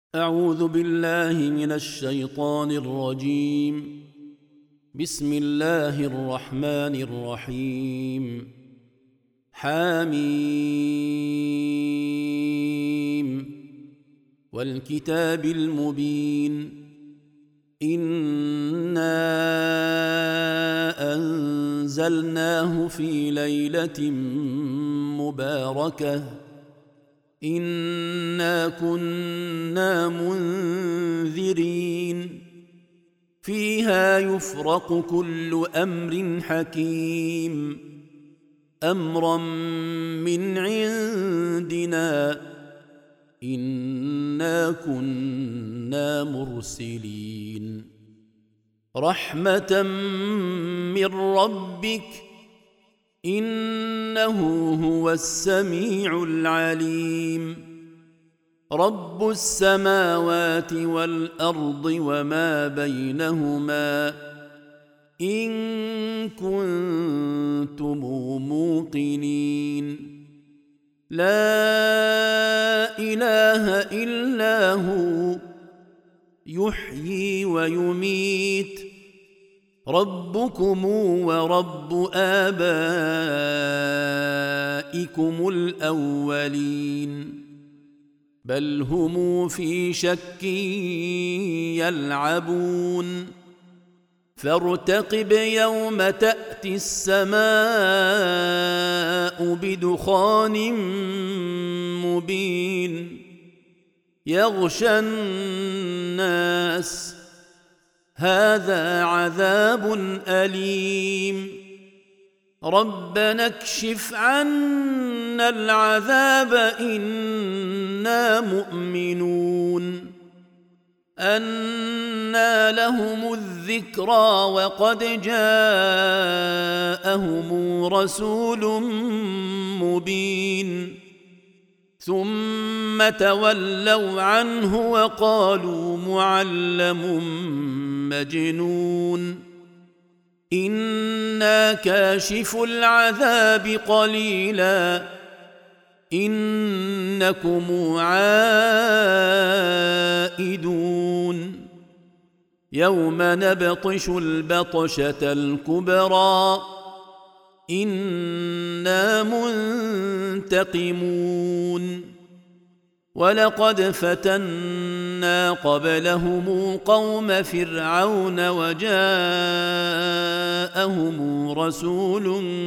أعوذ بالله من الشيطان الرجيم. بسم الله الرحمن الرحيم. حميم والكتاب المبين. إنا أنزلناه في ليلة مباركة إنا كنا منذرين فيها يفرق كل أمر حكيم أمرا من عندنا إنا كنا مرسلين رحمة من ربك إنه هو السميع العليم رب السماوات والأرض وما بينهما إن كنتم موقنين لا إله إلا هو يحيي ويميت ربكم ورب آبائكم الأولين بل هم في شك يلعبون فارتقب يوم تأتي السماء بدخان مبين يغشى الناس هذا عذاب أليم ربنا اكشف عنا العذاب إنا مؤمنون أنى لهم الذكرى وقد جاءهم رسول مبين ثم تولوا عنه وقالوا معلم مجنون إنا كاشف العذاب قليلا إنكم عائدون يوم نبطش البطشة الكبرى إنا منتقمون ولقد فتنا قبلهم قوم فرعون وجاءهم رسول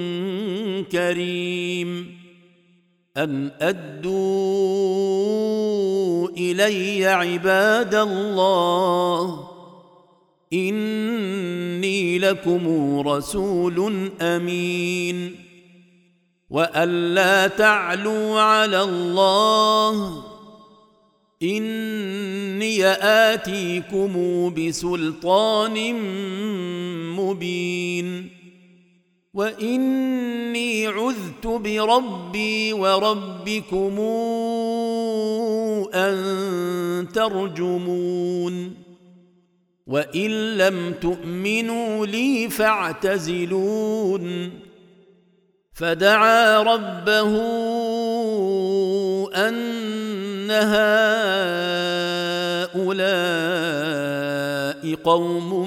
كريم أن أدوا إلي عباد الله إني لكم رسول أمين وأن لا تعلوا على الله إني آتيكم بسلطان مبين وإني عذت بربي وربكم أن ترجمون وإن لم تؤمنوا لي فاعتزلون فدعا ربه أن هؤلاء قوم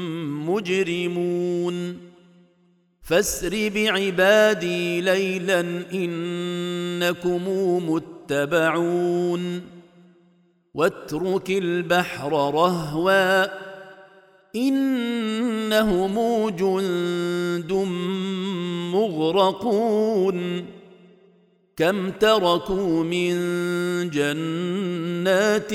مجرمون فاسر بعبادي ليلا إنكم متبعون واترك البحر رهوا إنهم جند مغرقون كم تركوا من جنات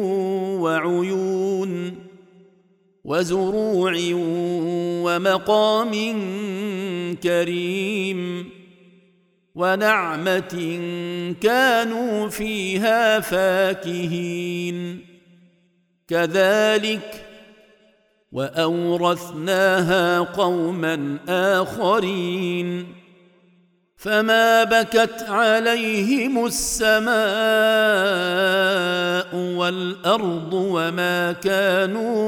وعيون وزروع ومقام كريم ونعمة كانوا فيها فاكهين كذلك وأورثناها قوما آخرين فما بكت عليهم السماء والأرض وما كانوا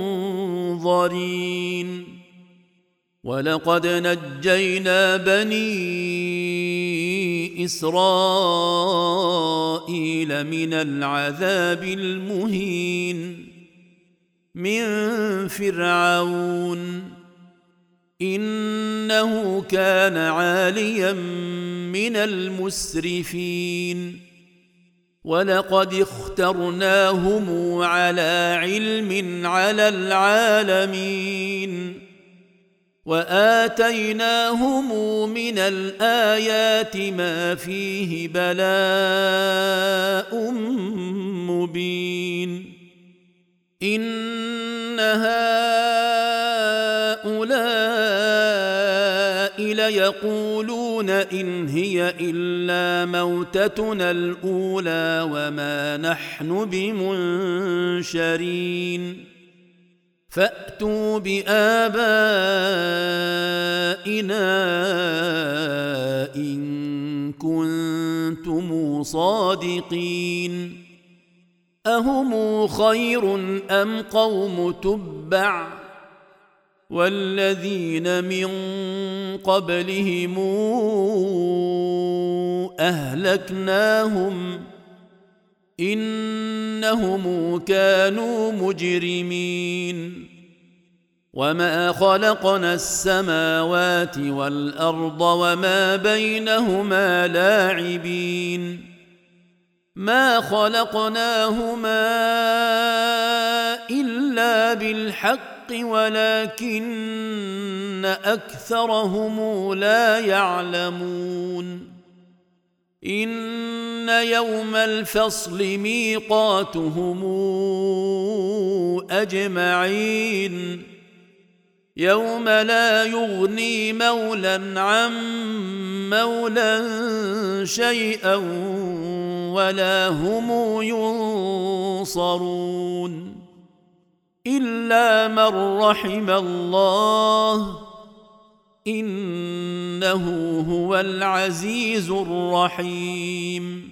منظرين ولقد نجينا بني إسرائيل من العذاب المهين من فرعون إنه كان عاليا من المسرفين ولقد اخترناهم على علم على العالمين وآتيناهم من الآيات ما فيه بلاء مبين إن هؤلاء ليقولون إن هي إلا موتتنا الأولى وما نحن بمنشرين فأتوا بآبائنا إن كنتم صادقين أهم خير أم قوم تبع والذين من قبلهم أهلكناهم إنهم كانوا مجرمين وما خلقنا السماوات والأرض وما بينهما لاعبين ما خلقناهما إلا بالحق ولكن أكثرهم لا يعلمون إن يوم الفصل ميقاتهم أجمعين يوم لا يغني مولى عن مولى شيئا ولا هم ينصرون إلا من رحم الله إنه هو العزيز الرحيم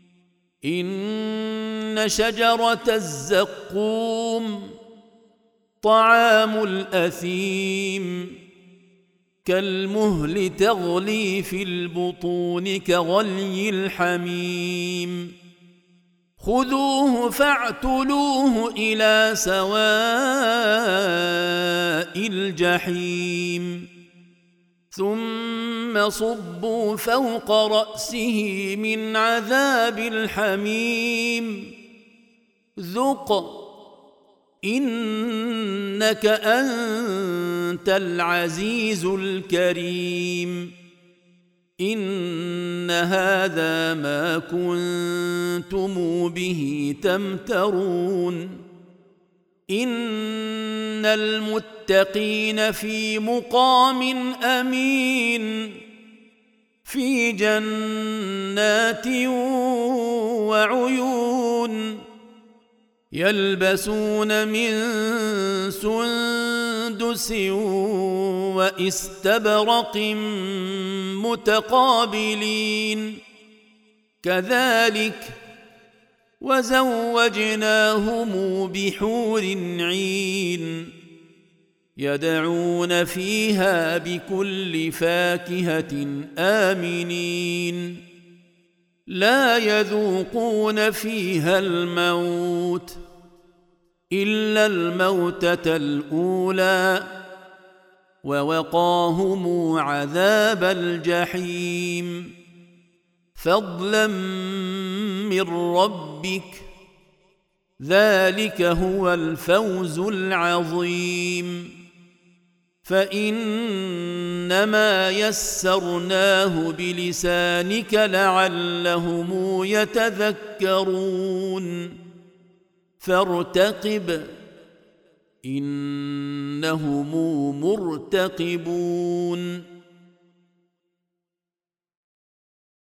إن شجرة الزقوم طعام الأثيم كالمهل تغلي في البطون كغلي الحميم خذوه فاعتلوه إلى سواء الجحيم ثم صبوا فوق رأسه من عذاب الحميم ذق إنك أنت العزيز الكريم إن هذا ما كنتم به تمترون إن المتقين في مقام أمين في جنات وعيون يلبسون من سندس واستبرق متقابلين كذلك وزوجناهم بحور عين يدعون فيها بكل فاكهة آمنين لا يذوقون فيها الموت إلا الموتة الأولى ووقاهم عذاب الجحيم فضلا من ربك ذلك هو الفوز العظيم فإنما يسرناه بلسانك لعلهم يتذكرون فارتقب إنهم مرتقبون